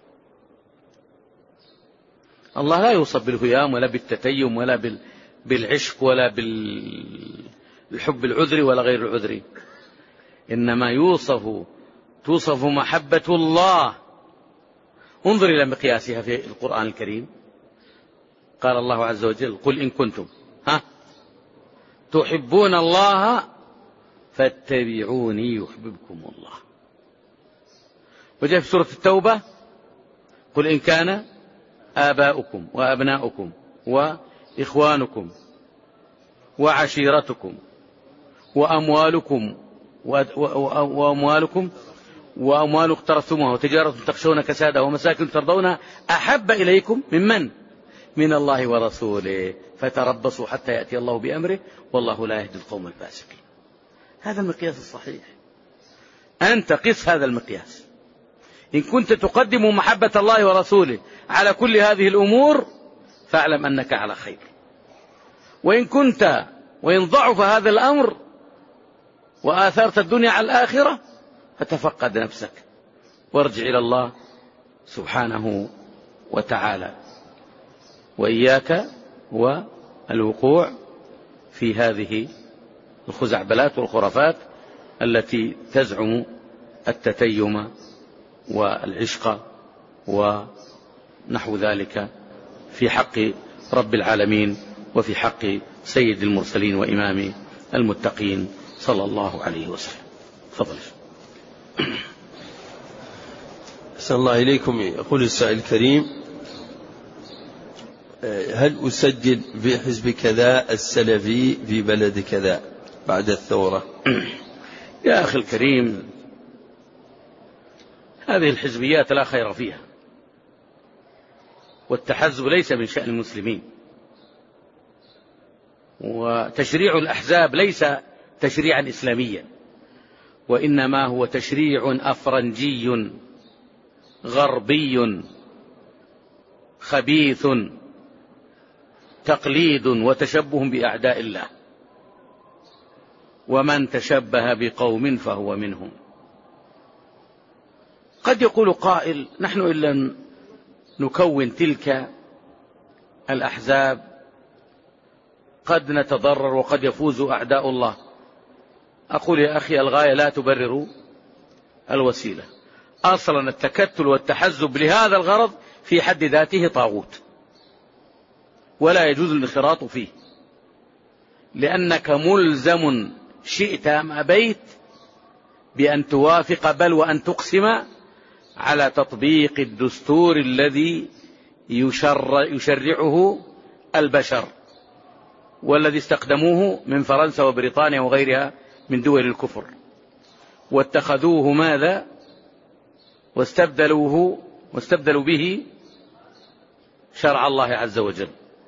الله لا يوصف بالهيام ولا بالتتيم ولا بالعشق ولا بالحب العذري ولا غير العذري، إنما يوصف توصف محبة الله. انظر إلى مقياسها في القرآن الكريم. قال الله عز وجل: قل إن كنتم ها تحبون الله فاتبعوني يحببكم الله. وجاء في سورة التوبة: قل إن كان آباؤكم وأبناؤكم وإخوانكم وعشيرتكم وأموالكم وأموالكم وأموال اقترفتموها وتجارة تخشون كسادها ومساكن ترضونها أحب إليكم ممن من الله ورسوله فتربصوا حتى يأتي الله بأمره والله لا يهدي القوم الفاسقين. هذا المقياس الصحيح. أنت قس هذا المقياس. إن كنت تقدم محبة الله ورسوله على كل هذه الأمور فاعلم أنك على خير. وإن كنت وإن ضعف هذا الأمر وآثرت الدنيا على الآخرة فتفقد نفسك وارجع إلى الله سبحانه وتعالى. وإياك والوقوع في هذه الخزعبلات والخرافات التي تزعم التتيم والعشق ونحو ذلك في حق رب العالمين وفي حق سيد المرسلين وإمام المتقين صلى الله عليه وسلم. تفضل. أحسن الله إليكم. يقول السائل الكريم: هل أسجل في حزب كذا السلفي في بلد كذا بعد الثورة؟ يا أخي الكريم، هذه الحزبيات لا خير فيها، والتحزب ليس من شأن المسلمين، وتشريع الأحزاب ليس تشريعا إسلاميا، وإنما هو تشريع أفرنجي غربي خبيث تقليد وتشبه بأعداء الله، ومن تشبه بقوم فهو منهم. قد يقول قائل: نحن إن لم نكون تلك الأحزاب قد نتضرر وقد يفوز أعداء الله. أقول يا أخي: الغاية لا تبرر الوسيلة. أصلا التكتل والتحزب لهذا الغرض في حد ذاته طاغوت، ولا يجوز الانخراط فيه، لأنك ملزم شئت أم أبيت بأن توافق بل وأن تقسم على تطبيق الدستور الذي يشرع يشرعه البشر، والذي استخدموه من فرنسا وبريطانيا وغيرها من دول الكفر، واتخذوه ماذا؟ واستبدلوه واستبدلوا به شرع الله عز وجل.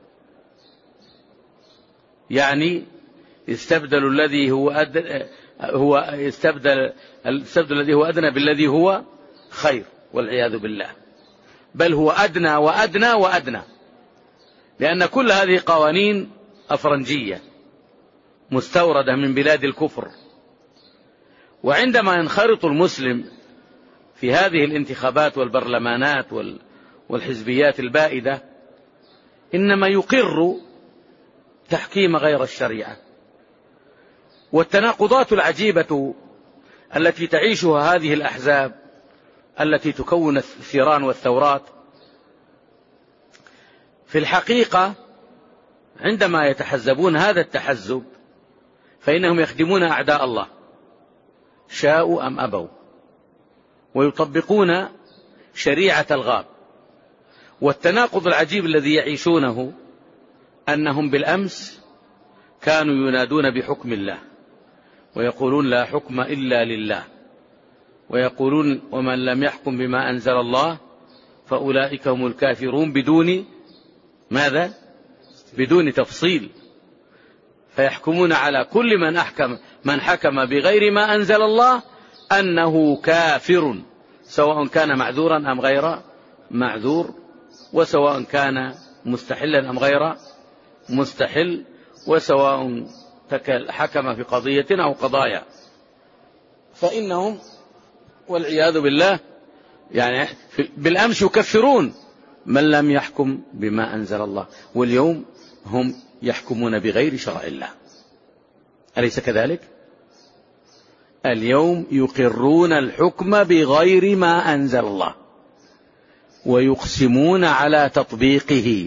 يعني استبدلوا الذي هو أدنى هو استبدل استبدل الذي هو أدنى بالذي هو خير، والعياذ بالله. بل هو أدنى وأدنى وأدنى، لأن كل هذه قوانين أفرنجية مستوردة من بلاد الكفر. وعندما ينخرط المسلم في هذه الانتخابات والبرلمانات والحزبيات البائدة إنما يقر تحكيم غير الشريعة. والتناقضات العجيبة التي تعيشها هذه الأحزاب التي تكون الثيران والثورات في الحقيقة عندما يتحزبون هذا التحزب فإنهم يخدمون أعداء الله شاءوا أم أبوا، ويطبقون شريعة الغاب. والتناقض العجيب الذي يعيشونه أنهم بالأمس كانوا ينادون بحكم الله ويقولون لا حكم إلا لله، ويقولون ومن لم يحكم بما أنزل الله فأولئك هم الكافرون بدون ماذا؟ بدون تفصيل. فيحكمون على كل من أحكم من حكم بغير ما أنزل الله أنه كافر، سواء كان معذورا أم غير معذور، وسواء كان مستحلا أم غير مستحل، وسواء حكم في قضية أو قضايا. فإنهم والعياذ بالله يعني بالأمس يكفرون من لم يحكم بما أنزل الله، واليوم هم يحكمون بغير شرع الله. أليس كذلك؟ اليوم يقرون الحكم بغير ما أنزل الله ويقسمون على تطبيقه.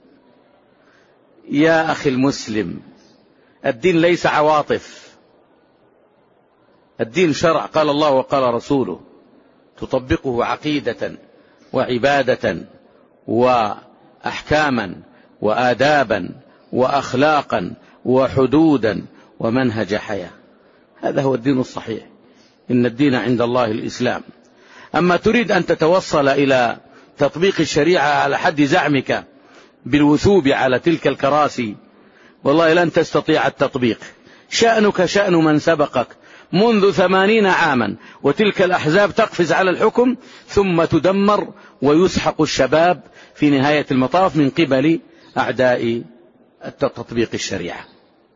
يا أخي المسلم، الدين ليس عواطف، الدين شرع قال الله وقال رسوله، تطبقه عقيدة وعبادة وأحكاما وآدابا وأخلاقا وحدودا ومنهج حياة. هذا هو الدين الصحيح، إن الدين عند الله الإسلام. أما تريد أن تتوصل إلى تطبيق الشريعة على حد زعمك بالوثوب على تلك الكراسي، والله لن تستطيع التطبيق. شأنك شأن من سبقك منذ ثمانين عاما، وتلك الأحزاب تقفز على الحكم ثم تدمر ويسحق الشباب في نهاية المطاف من قبل أعداء تطبيق الشريعة.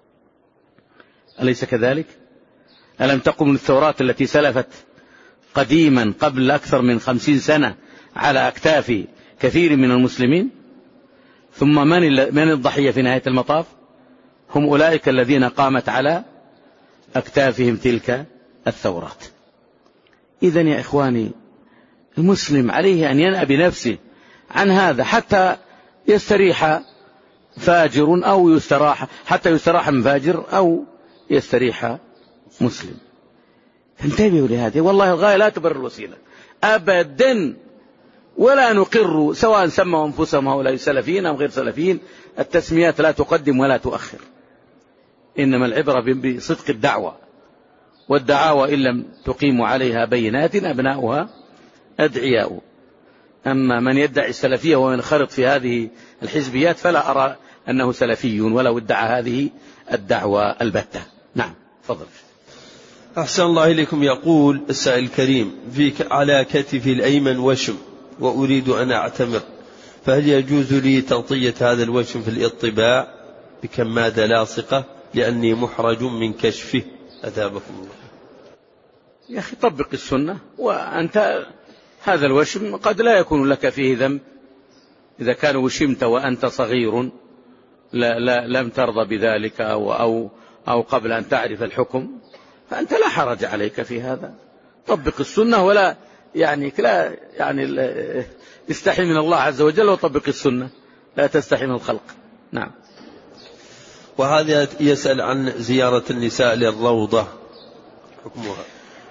أليس كذلك؟ ألم تقم الثورات التي سلفت قديما قبل أكثر من خمسين سنة على أكتاف كثير من المسلمين؟ ثم من من الضحية في نهاية المطاف؟ هم أولئك الذين قامت على أكتافهم تلك الثورات. إذن يا إخواني، المسلم عليه أن ينأى بنفسه عن هذا حتى يستريح فاجر أو يستراح، حتى يستراح من فاجر أو يستريح مسلم. فانتبهوا لهذا، والله الغاية لا تبرر الوسيلة أبدا. ولا نقر سواء سموا أنفسهم هؤلاء سلفيين أو غير سلفيين، التسميات لا تقدم ولا تؤخر، إنما العبرة بصدق الدعوة، والدعاوى إن لم تقيموا عليها بينات أبناؤها أدعياء. أما من يدعي السلفية وينخرط في هذه الحزبيات فلا أرى أنه سلفي ولو ادعى هذه الدعوة البتة. نعم، فضل. أحسن الله إليكم. يقول السائل الكريم: فيك على كتفي الأيمن وشم وأريد أن أعتمر، فهل يجوز لي تغطية هذا الوشم في الاطباع بكمادة لاصقة لأني محرج من كشفه؟ أثابكم الله. يا أخي طبق السنة، وأنت هذا الوشم قد لا يكون لك فيه ذنب إذا كان وشمت وأنت صغير لا لا لم ترضى بذلك أو, أو, أو قبل أن تعرف الحكم، فأنت لا حرج عليك في هذا. طبق السنة ولا يعني لا يعني استحي من الله عز وجل وطبق السنة، لا تستحي من الخلق. نعم. وهذا يسأل عن زيارة النساء للروضة، حكمها؟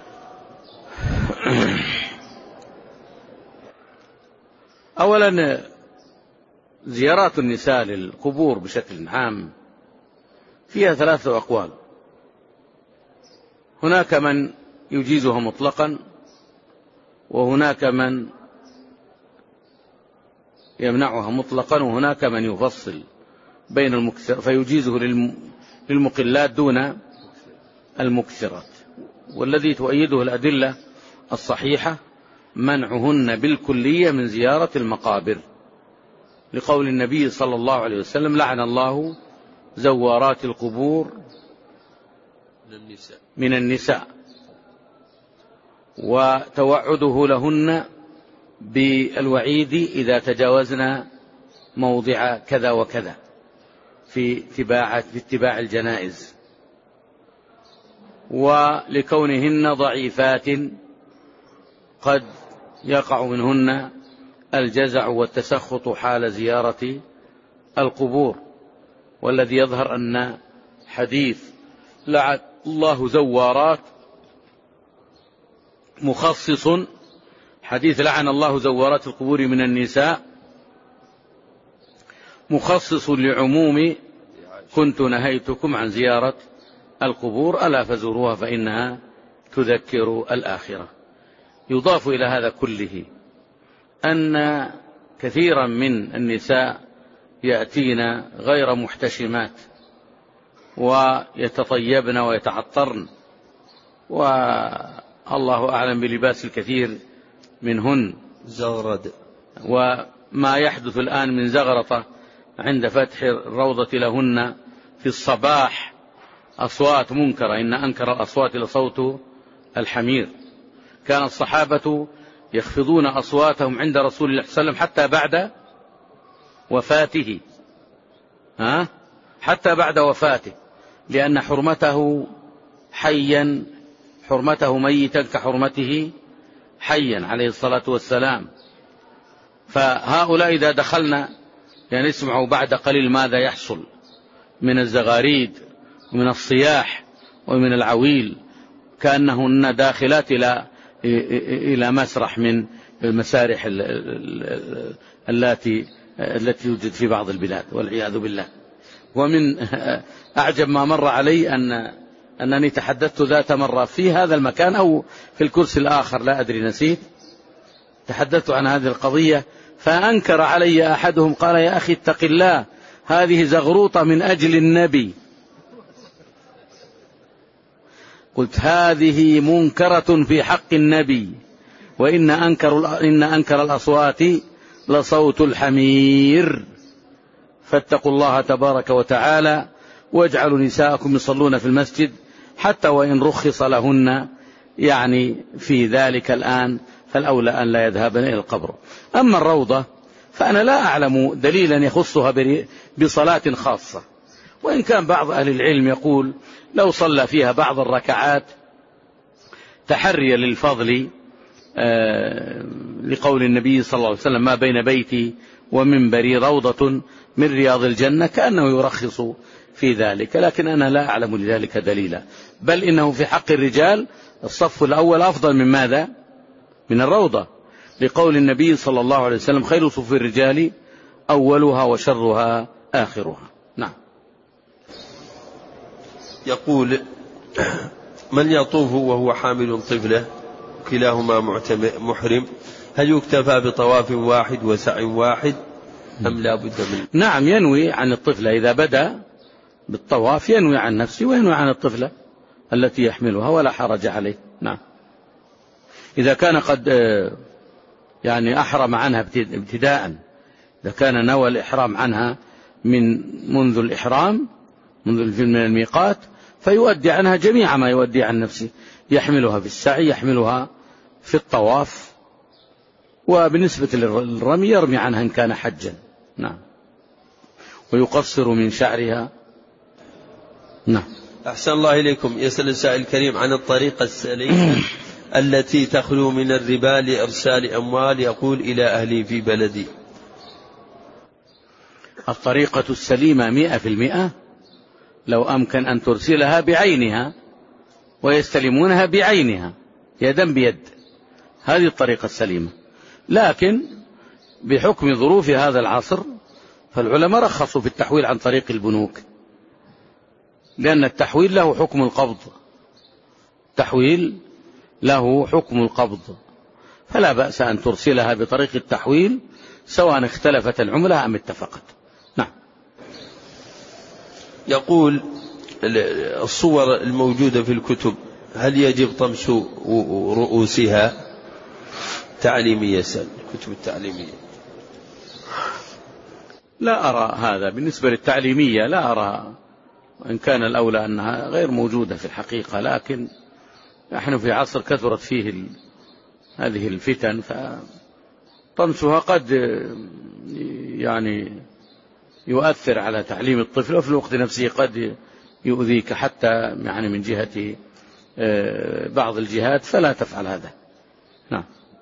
أولا زيارات النساء للقبور بشكل عام فيها ثلاثة أقوال. هناك من يجيزها مطلقا، وهناك من يمنعها مطلقا، وهناك من يفصل بين المكثر فيجيزه للمقلات دون المكثرات. والذي تؤيده الأدلة الصحيحة منعهن بالكلية من زيارة المقابر، لقول النبي صلى الله عليه وسلم: لعن الله زوارات القبور من النساء، وتوعده لهن بالوعيد إذا تجاوزنا موضع كذا وكذا في اتباع, في اتباع الجنائز، ولكونهن ضعيفات قد يقع منهن الجزع والتسخط حال زيارة القبور. والذي يظهر أن حديث لعن الله زوارات مخصص، حديث لعن الله زوارات القبور من النساء مخصص لعموم كنت نهيتكم عن زيارة القبور ألا فزوروها فإنها تذكر الآخرة. يضاف إلى هذا كله أن كثيرا من النساء يأتين غير محتشمات ويتطيبن ويتعطرن، والله أعلم بلباس الكثير منهن زغرد. وما يحدث الآن من زغرطة عند فتح الروضة لهن في الصباح أصوات منكرة، إن أنكر الأصوات لصوت الحمير. كان الصحابة يخفضون أصواتهم عند رسول الله صلى الله عليه وسلم حتى بعد وفاته، ها؟ حتى بعد وفاته، لأن حرمته حيا حرمته ميتا كحرمته حيا عليه الصلاة والسلام. فهؤلاء إذا دخلنا يعني نسمع بعد قليل ماذا يحصل من الزغاريد ومن الصياح ومن العويل، كأنهن داخلات إلى إلى مسرح من المسارح التي التي توجد في بعض البلاد والعياذ بالله. ومن أعجب ما مر علي أن أنني تحدثت ذات مرة في هذا المكان أو في الكرسي الآخر لا أدري نسيت، تحدثت عن هذه القضية فأنكر علي أحدهم قال: يا أخي اتق الله، هذه زغروطة من أجل النبي. قلت: هذه منكرة في حق النبي، وإن أنكر, إن أنكر الأصوات لصوت الحمير. فاتقوا الله تبارك وتعالى واجعلوا نساءكم يصلون في المسجد حتى وإن رخص لهن يعني في ذلك الآن، فالأولى أن لا يذهبن إلى القبر. أما الروضة فأنا لا أعلم دليلا يخصها بصلاة خاصة، وإن كان بعض أهل العلم يقول لو صلى فيها بعض الركعات تحريا للفضل آه لقول النبي صلى الله عليه وسلم: ما بين بيتي ومنبري روضة من رياض الجنة، كأنه يرخص في ذلك، لكن أنا لا أعلم لذلك دليلا. بل إنه في حق الرجال الصف الأول أفضل من ماذا؟ من الروضة، لقول النبي صلى الله عليه وسلم: خير صف الرجال أولها وشرها آخرها. نعم. يقول: من يطوف وهو حامل طفله كلاهما محرم، هل يكتفى بطواف واحد وسعي واحد أم لا بد من؟ نعم، ينوي عن الطفلة إذا بدأ بالطواف، ينوي عن نفسه وينوي عن الطفلة التي يحملها ولا حرج عليه. نعم. إذا كان قد يعني أحرم عنها ابتداء، إذا كان نوى الإحرام عنها من منذ الإحرام منذ من الميقات، فيؤدي عنها جميع ما يؤدي عن نفسه، يحملها في السعي، يحملها في الطواف، وبالنسبة للرمي يرمي عنها إن كان حجا. نعم. ويقصر من شعرها. نعم. أحسن الله إليكم. يسأل السائل الكريم عن الطريقة السليمة التي تخلو من الربا لإرسال أموال، يقول: إلى أهلي في بلدي. الطريقة السليمة مئة في المئة لو أمكن أن ترسلها بعينها ويستلمونها بعينها يدا بيد، هذه الطريقة السليمة. لكن بحكم ظروف هذا العصر فالعلماء رخصوا في التحويل عن طريق البنوك، لأن التحويل له حكم القبض، التحويل له حكم القبض، فلا بأس أن ترسلها بطريق التحويل سواء اختلفت العملة أم اتفقت. نعم. يقول: الصور الموجودة في الكتب هل يجب طمس رؤوسها؟ تعليمية، سأل الكتب التعليمية. لا أرى هذا بالنسبة للتعليمية، لا أرى، وإن كان الأولى أنها غير موجودة في الحقيقة، لكن نحن في عصر كثرت فيه هذه الفتن، فطمسها قد يعني يؤثر على تعليم الطفل، وفي الوقت نفسه قد يؤذيك حتى يعني من جهة بعض الجهات، فلا تفعل هذا. نعم.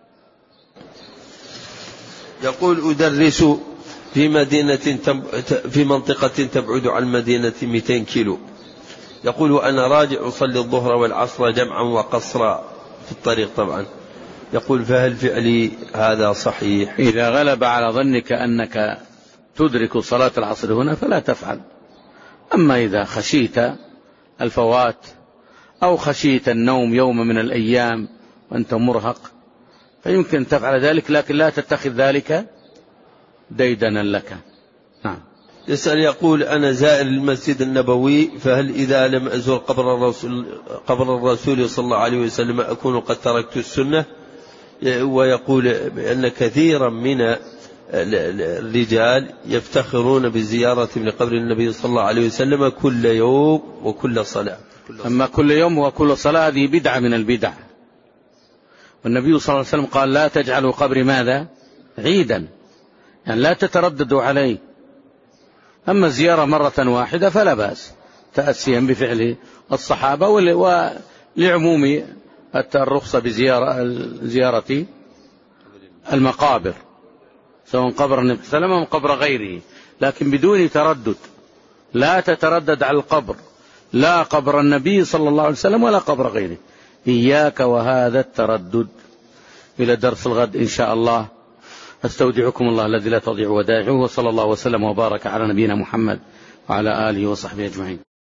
يقول: أدرس في مدينة في منطقة تبعد عن مدينة مئتين كيلو، يقول: أنا راجع أصلي الظهر والعصر جمعا وقصرا في الطريق طبعا، يقول: فهل فعلي هذا صحيح؟ إذا غلب على ظنك أنك تدرك صلاة العصر هنا فلا تفعل. أما إذا خشيت الفوات أو خشيت النوم يوم من الأيام وأنت مرهق فيمكن تفعل ذلك، لكن لا تتخذ ذلك ديدنا لك. نعم. يسأل يقول: أنا زائر المسجد النبوي، فهل إذا لم أزور قبر الرسول, قبر الرسول صلى الله عليه وسلم أكون قد تركت السنة؟ ويقول بأن كثيرا من الرجال يفتخرون بزيارة لقبر النبي صلى الله عليه وسلم كل يوم وكل صلاة. أما كل يوم وكل صلاة هذه بدعة من البدع، والنبي صلى الله عليه وسلم قال: لا تجعلوا قبري ماذا؟ عيدا، يعني لا تترددوا عليه. أما الزيارة مرة واحدة فلا بأس، تأسيا بفعل الصحابة لعموم الرخصة بزيارة زيارة المقابر، سواء قبر النبي صلى الله عليه وسلم أو قبر غيره، لكن بدون تردد، لا تتردد على القبر، لا قبر النبي صلى الله عليه وسلم ولا قبر غيره، إياك وهذا التردد. إلى درس الغد إن شاء الله، أستودعكم الله الذي لا تضيع ودائعه، وصلى الله وسلم وبارك على نبينا محمد وعلى آله وصحبه أجمعين.